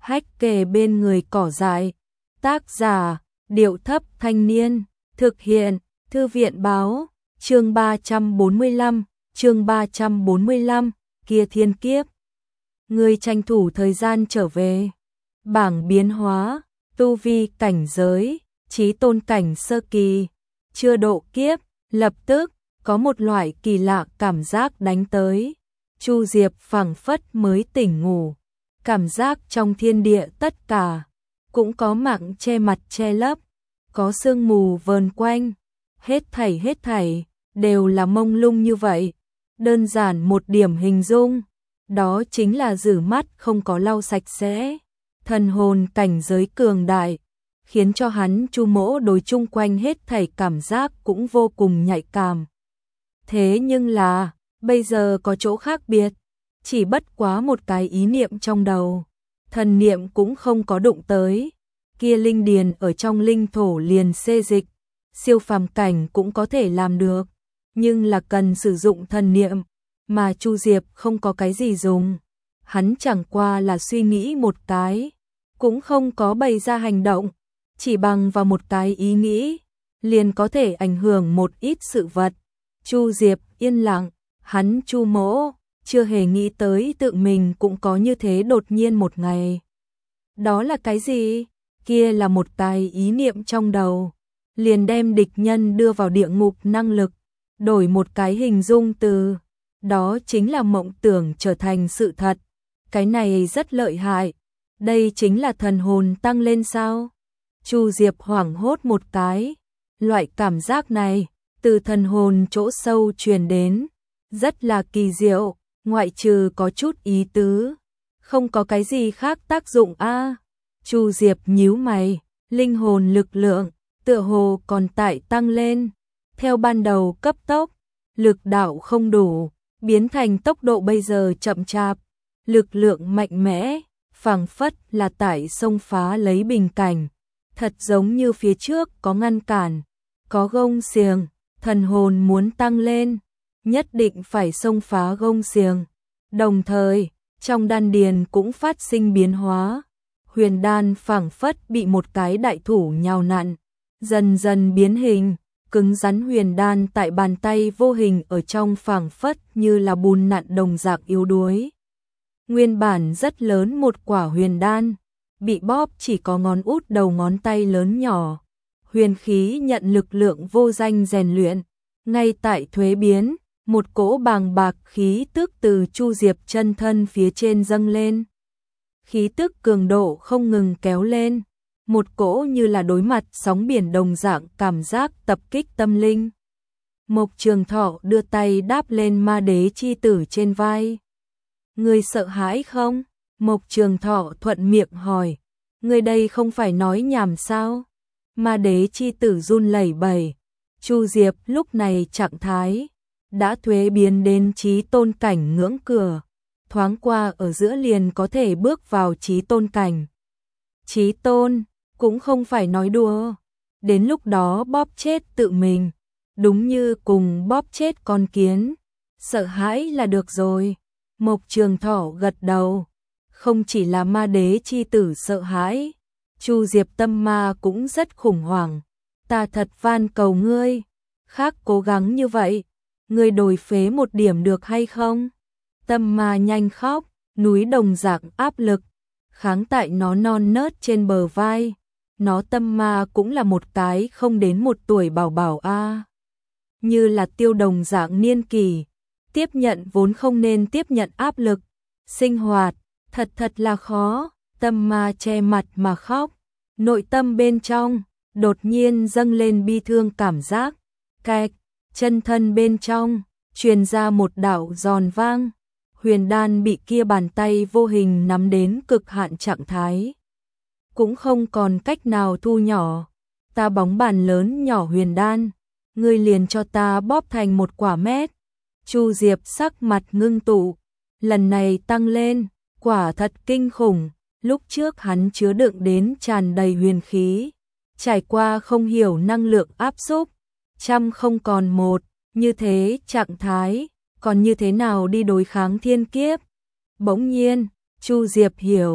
hách kề bên người cỏ dại. Tác giả, Điệu Thấp Thanh Niên, thực hiện, Thư viện Báo, chương 345, kia thiên kiếp. Người tranh thủ thời gian trở về. Bảng biến hóa, tu vi cảnh giới, chí tôn cảnh sơ kỳ, chưa độ kiếp, lập tức có một loại kỳ lạ cảm giác đánh tới. Chu Diệp phảng phất mới tỉnh ngủ, cảm giác trong thiên địa tất cả cũng có mạng che mặt che lấp, có sương mù vờn quanh, hết thảy đều là mông lung như vậy. Đơn giản một điểm hình dung, đó chính là rửa mắt không có lau sạch sẽ. Thần hồn cảnh giới cường đại, khiến cho hắn Chu Mỗ đối chung quanh hết thảy cảm giác cũng vô cùng nhạy cảm. Thế nhưng là, bây giờ có chỗ khác biệt, chỉ bất quá một cái ý niệm trong đầu, thần niệm cũng không có đụng tới, kia linh điền ở trong linh thổ liền xê dịch, siêu phàm cảnh cũng có thể làm được, nhưng là cần sử dụng thần niệm, mà Chu Diệp không có cái gì dùng, hắn chẳng qua là suy nghĩ một cái, cũng không có bày ra hành động, chỉ bằng vào một cái ý nghĩ, liền có thể ảnh hưởng một ít sự vật. Chu Diệp yên lặng, hắn Chu Mỗ chưa hề nghĩ tới tự mình cũng có như thế đột nhiên một ngày. Đó là cái gì? Kia là một cái ý niệm trong đầu, liền đem địch nhân đưa vào địa ngục năng lực, đổi một cái hình dung từ, đó chính là mộng tưởng trở thành sự thật. Cái này rất lợi hại, đây chính là thần hồn tăng lên sao? Chu Diệp hoảng hốt một cái, loại cảm giác này từ thần hồn chỗ sâu truyền đến, rất là kỳ diệu, ngoại trừ có chút ý tứ, không có cái gì khác tác dụng a. Chu Diệp nhíu mày, linh hồn lực lượng tựa hồ còn tại tăng lên, theo ban đầu cấp tốc, lực đạo không đủ, biến thành tốc độ bây giờ chậm chạp, lực lượng mạnh mẽ, phảng phất là tại xông phá lấy bình cảnh, thật giống như phía trước có ngăn cản, có gông xiềng, thần hồn muốn tăng lên, nhất định phải xông phá gông xiềng. Đồng thời, trong đan điền cũng phát sinh biến hóa, huyền đan phảng phất bị một cái đại thủ nhào nặn, dần dần biến hình, cứng rắn huyền đan tại bàn tay vô hình ở trong phảng phất như là bùn nặn đồng dạng yếu đuối. Nguyên bản rất lớn một quả huyền đan, bị bóp chỉ có ngón út đầu ngón tay lớn nhỏ. Huyền khí nhận lực lượng vô danh rèn luyện, ngay tại thuế biến, một cỗ bàng bạc khí tức từ Chu Diệp chân thân phía trên dâng lên. Khí tức cường độ không ngừng kéo lên, một cỗ như là đối mặt sóng biển đồng dạng cảm giác tập kích tâm linh. Mộc Trường Thọ đưa tay đáp lên ma đế chi tử trên vai. Người sợ hãi không? Mộc Trường Thọ thuận miệng hỏi. Người đây không phải nói nhảm sao? Ma đế chi tử run lẩy bẩy. Chu Diệp lúc này trạng thái đã thuế biến đến chí tôn cảnh ngưỡng cửa, thoáng qua ở giữa liền có thể bước vào chí tôn cảnh. Chí tôn cũng không phải nói đùa, đến lúc đó bóp chết tự mình, đúng như cùng bóp chết con kiến, sợ hãi là được rồi. Mộc Trường Thọ gật đầu, không chỉ là ma đế chi tử sợ hãi, Chu Diệp tâm ma cũng rất khủng hoảng, ta thật van cầu ngươi, khác cố gắng như vậy, ngươi đổi phế một điểm được hay không? Tâm ma nhanh khóc, núi đồng dạng áp lực, kháng tại nó non nớt trên bờ vai, nó tâm ma cũng là một cái không đến một tuổi bảo bảo a, như là tiêu đồng dạng niên kỳ, tiếp nhận vốn không nên tiếp nhận áp lực, sinh hoạt, thật là khó, tâm ma che mặt mà khóc, nội tâm bên trong, đột nhiên dâng lên bi thương cảm giác, kẹt, chân thân bên trong, truyền ra một đạo giòn vang, huyền đan bị kia bàn tay vô hình nắm đến cực hạn trạng thái. Cũng không còn cách nào thu nhỏ, ta bóng bàn lớn nhỏ huyền đan, ngươi liền cho ta bóp thành một quả mét. Chu Diệp sắc mặt ngưng tụ, lần này tăng lên, quả thật kinh khủng, lúc trước hắn chứa đựng đến tràn đầy huyền khí, trải qua không hiểu năng lượng áp xúc, trăm không còn một, như thế trạng thái, còn như thế nào đi đối kháng thiên kiếp. Bỗng nhiên, Chu Diệp hiểu,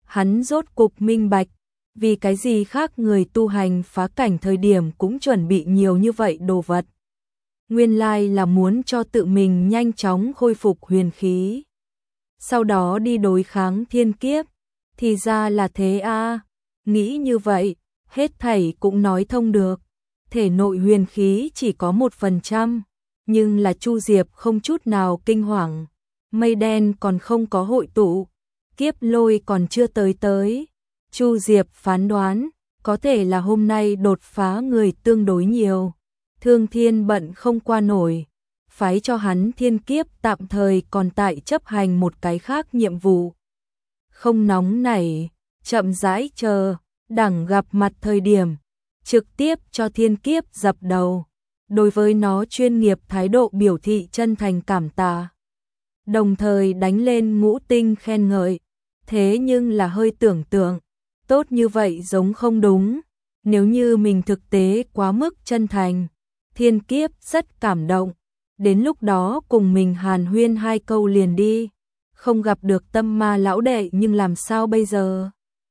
hắn rốt cục minh bạch, vì cái gì khác người tu hành phá cảnh thời điểm cũng chuẩn bị nhiều như vậy đồ vật. Nguyên lai là muốn cho tự mình nhanh chóng khôi phục huyền khí. Sau đó đi đối kháng thiên kiếp, thì ra là thế a. Nghĩ như vậy, hết thảy cũng nói thông được. Thể nội huyền khí chỉ có 1%, nhưng là Chu Diệp không chút nào kinh hoàng. Mây đen còn không có hội tụ, kiếp lôi còn chưa tới. Chu Diệp phán đoán, có thể là hôm nay đột phá người tương đối nhiều. Thương Thiên bận không qua nổi, phái cho hắn thiên kiếp tạm thời còn tại chấp hành một cái khác nhiệm vụ. Không nóng nảy, chậm rãi chờ, đẳng gặp mặt thời điểm, trực tiếp cho thiên kiếp dập đầu. Đối với nó chuyên nghiệp thái độ biểu thị chân thành cảm tạ. Đồng thời đánh lên ngũ tinh khen ngợi, thế nhưng là hơi tưởng tượng, tốt như vậy giống không đúng. Nếu như mình thực tế quá mức chân thành, thiên kiếp rất cảm động, đến lúc đó cùng mình hàn huyên 2 câu liền đi, không gặp được Tâm Ma lão đệ nhưng làm sao bây giờ?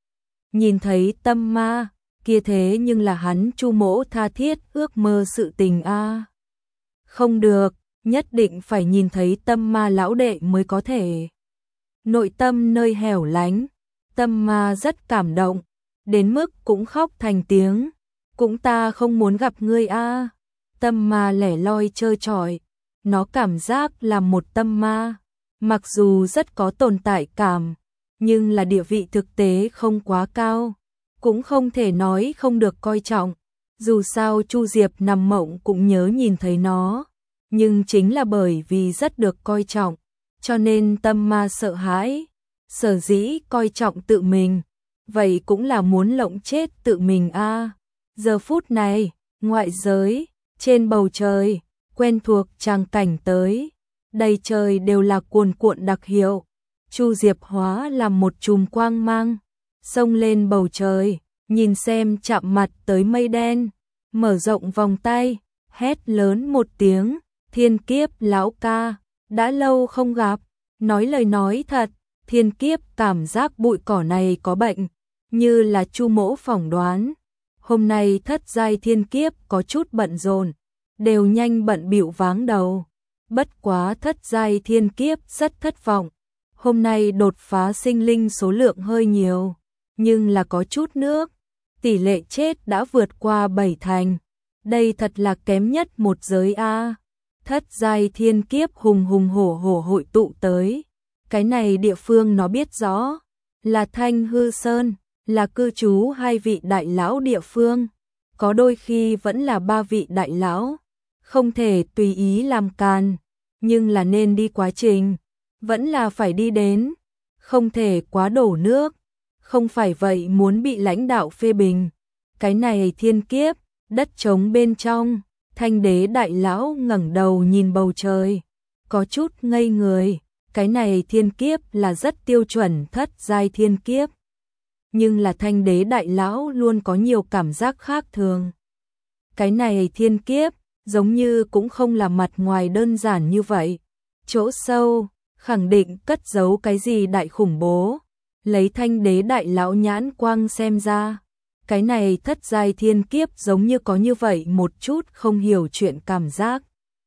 Nhìn thấy Tâm Ma, kia thế nhưng là hắn Chu mỗ tha thiết ước mơ sự tình a. Không được, nhất định phải nhìn thấy Tâm Ma lão đệ mới có thể. Nội tâm nơi hẻo lánh, Tâm Ma rất cảm động, đến mức cũng khóc thành tiếng, cũng ta không muốn gặp ngươi a. Tâm Ma lẻ loi trơ trọi, nó cảm giác là một tâm ma, mặc dù rất có tồn tại cảm, nhưng là địa vị thực tế không quá cao, cũng không thể nói không được coi trọng. Dù sao Chu Diệp nằm mộng cũng nhớ nhìn thấy nó, nhưng chính là bởi vì rất được coi trọng, cho nên Tâm Ma sợ hãi, sở dĩ coi trọng tự mình, vậy cũng là muốn lộng chết tự mình a. Giờ phút này, ngoại giới, trên bầu trời, quen thuộc tràng cảnh tới, đầy trời đều là cuồn cuộn đặc hiệu. Chu Diệp hóa làm một chùm quang mang, xông lên bầu trời, nhìn xem chạm mặt tới mây đen, mở rộng vòng tay, hét lớn một tiếng, thiên kiếp lão ca, đã lâu không gặp, nói lời nói thật, thiên kiếp cảm giác bụi cỏ này có bệnh, như là Chu mỗ phỏng đoán. Hôm nay thất giai thiên kiếp có chút bận rộn, đều nhanh bận bịu váng đầu. Bất quá thất giai thiên kiếp rất thất vọng. Hôm nay đột phá sinh linh số lượng hơi nhiều, nhưng là có chút nước, tỷ lệ chết đã vượt qua 7 thành. Đây thật là kém nhất một giới a. Thất giai thiên kiếp hùng hùng hổ hổ hội tụ tới. Cái này địa phương nó biết rõ, là Thanh Hư Sơn, là cư trú 2 vị đại lão địa phương, có đôi khi vẫn là 3 vị đại lão, không thể tùy ý làm càn, nhưng là nên đi quá trình, vẫn là phải đi đến, không thể quá đổ nước, không phải vậy muốn bị lãnh đạo phê bình. Cái này thiên kiếp, đất trống bên trong, Thanh đế đại lão ngẩng đầu nhìn bầu trời, có chút ngây người, cái này thiên kiếp là rất tiêu chuẩn thất giai thiên kiếp. Nhưng là Thanh đế đại lão luôn có nhiều cảm giác khác thường. Cái này thiên kiếp, giống như cũng không là mặt ngoài đơn giản như vậy. Chỗ sâu, khẳng định cất giấu cái gì đại khủng bố. Lấy Thanh đế đại lão nhãn quang xem ra, cái này thất giai thiên kiếp giống như có như vậy một chút không hiểu chuyện cảm giác.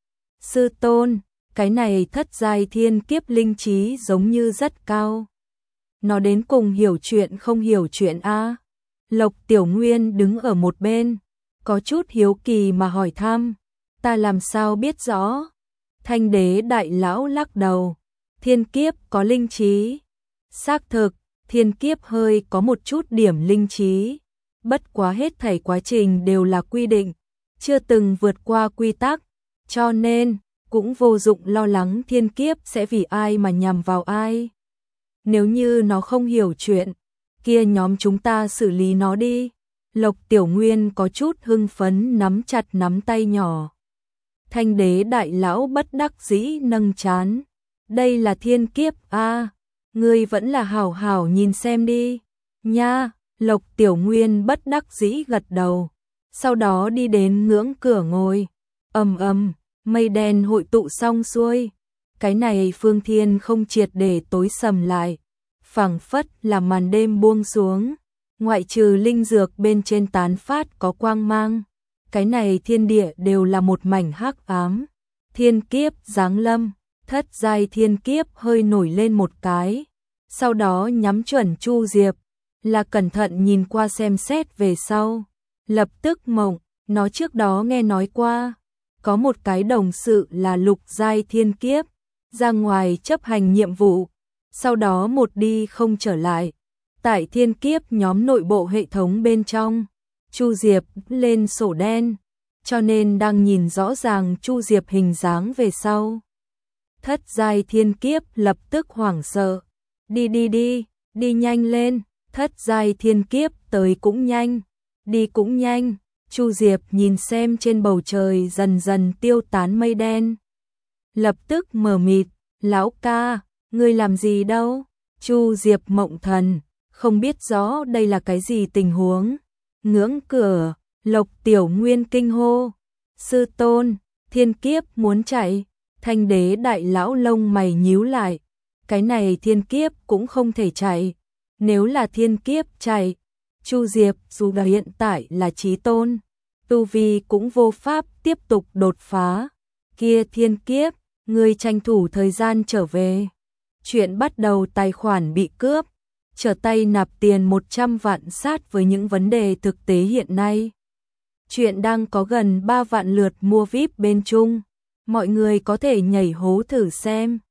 Sư tôn, cái này thất giai thiên kiếp linh trí giống như rất cao. Nó đến cùng hiểu chuyện không hiểu chuyện a? Lộc Tiểu Nguyên đứng ở một bên, có chút hiếu kỳ mà hỏi thăm, ta làm sao biết rõ? Thanh đế đại lão lắc đầu, thiên kiếp có linh trí. Xác thực, thiên kiếp hơi có một chút điểm linh trí, bất quá hết thảy quá trình đều là quy định, chưa từng vượt qua quy tắc, cho nên cũng vô dụng lo lắng thiên kiếp sẽ vì ai mà nhằm vào ai. Nếu như nó không hiểu chuyện, kia nhóm chúng ta xử lý nó đi. Lộc Tiểu Nguyên có chút hưng phấn nắm chặt nắm tay nhỏ. Thanh đế đại lão bất đắc dĩ nâng trán. Đây là thiên kiếp a, ngươi vẫn là hảo hảo nhìn xem đi. Nha, Lộc Tiểu Nguyên bất đắc dĩ gật đầu. Sau đó đi đến ngưỡng cửa ngồi. Mây đen hội tụ xong xuôi. Cái này phương thiên không triệt để tối sầm lại. phảng phất là màn đêm buông xuống, ngoại trừ linh dược bên trên tán phát có quang mang, cái này thiên địa đều là một mảnh hắc ám. Thiên kiếp giáng lâm, thất giai thiên kiếp hơi nổi lên một cái, sau đó nhắm chuẩn Chu Diệp, là cẩn thận nhìn qua xem xét về sau, lập tức mộng, nó trước đó nghe nói qua, có một cái đồng sự là lục giai thiên kiếp, ra ngoài chấp hành nhiệm vụ, sau đó một đi không trở lại. Tại thiên kiếp nhóm nội bộ hệ thống bên trong, Chu Diệp lên sổ đen, cho nên đang nhìn rõ ràng Chu Diệp hình dáng về sau. Thất giai thiên kiếp lập tức hoảng sợ, đi nhanh lên, thất giai thiên kiếp tới cũng nhanh, đi cũng nhanh. Chu Diệp nhìn xem trên bầu trời dần dần tiêu tán mây đen, lập tức mờ mịt, lão ca, ngươi làm gì đâu? Chu Diệp mộng thần, không biết rõ đây là cái gì tình huống. Ngưỡng cửa, Lộc Tiểu Nguyên kinh hô, sư tôn, thiên kiếp muốn chạy. Thanh đế đại lão lông mày nhíu lại, cái này thiên kiếp cũng không thể chạy, nếu là thiên kiếp chạy, Chu Diệp dù là hiện tại là chí tôn, tu vi cũng vô pháp tiếp tục đột phá. Kia thiên kiếp, ngươi tranh thủ thời gian trở về. Chuyện bắt đầu tài khoản bị cướp, trở tay nạp tiền 100 vạn sát với những vấn đề thực tế hiện nay. Chuyện đang có gần 3 vạn lượt mua VIP bên Trung, mọi người có thể nhảy hố thử xem.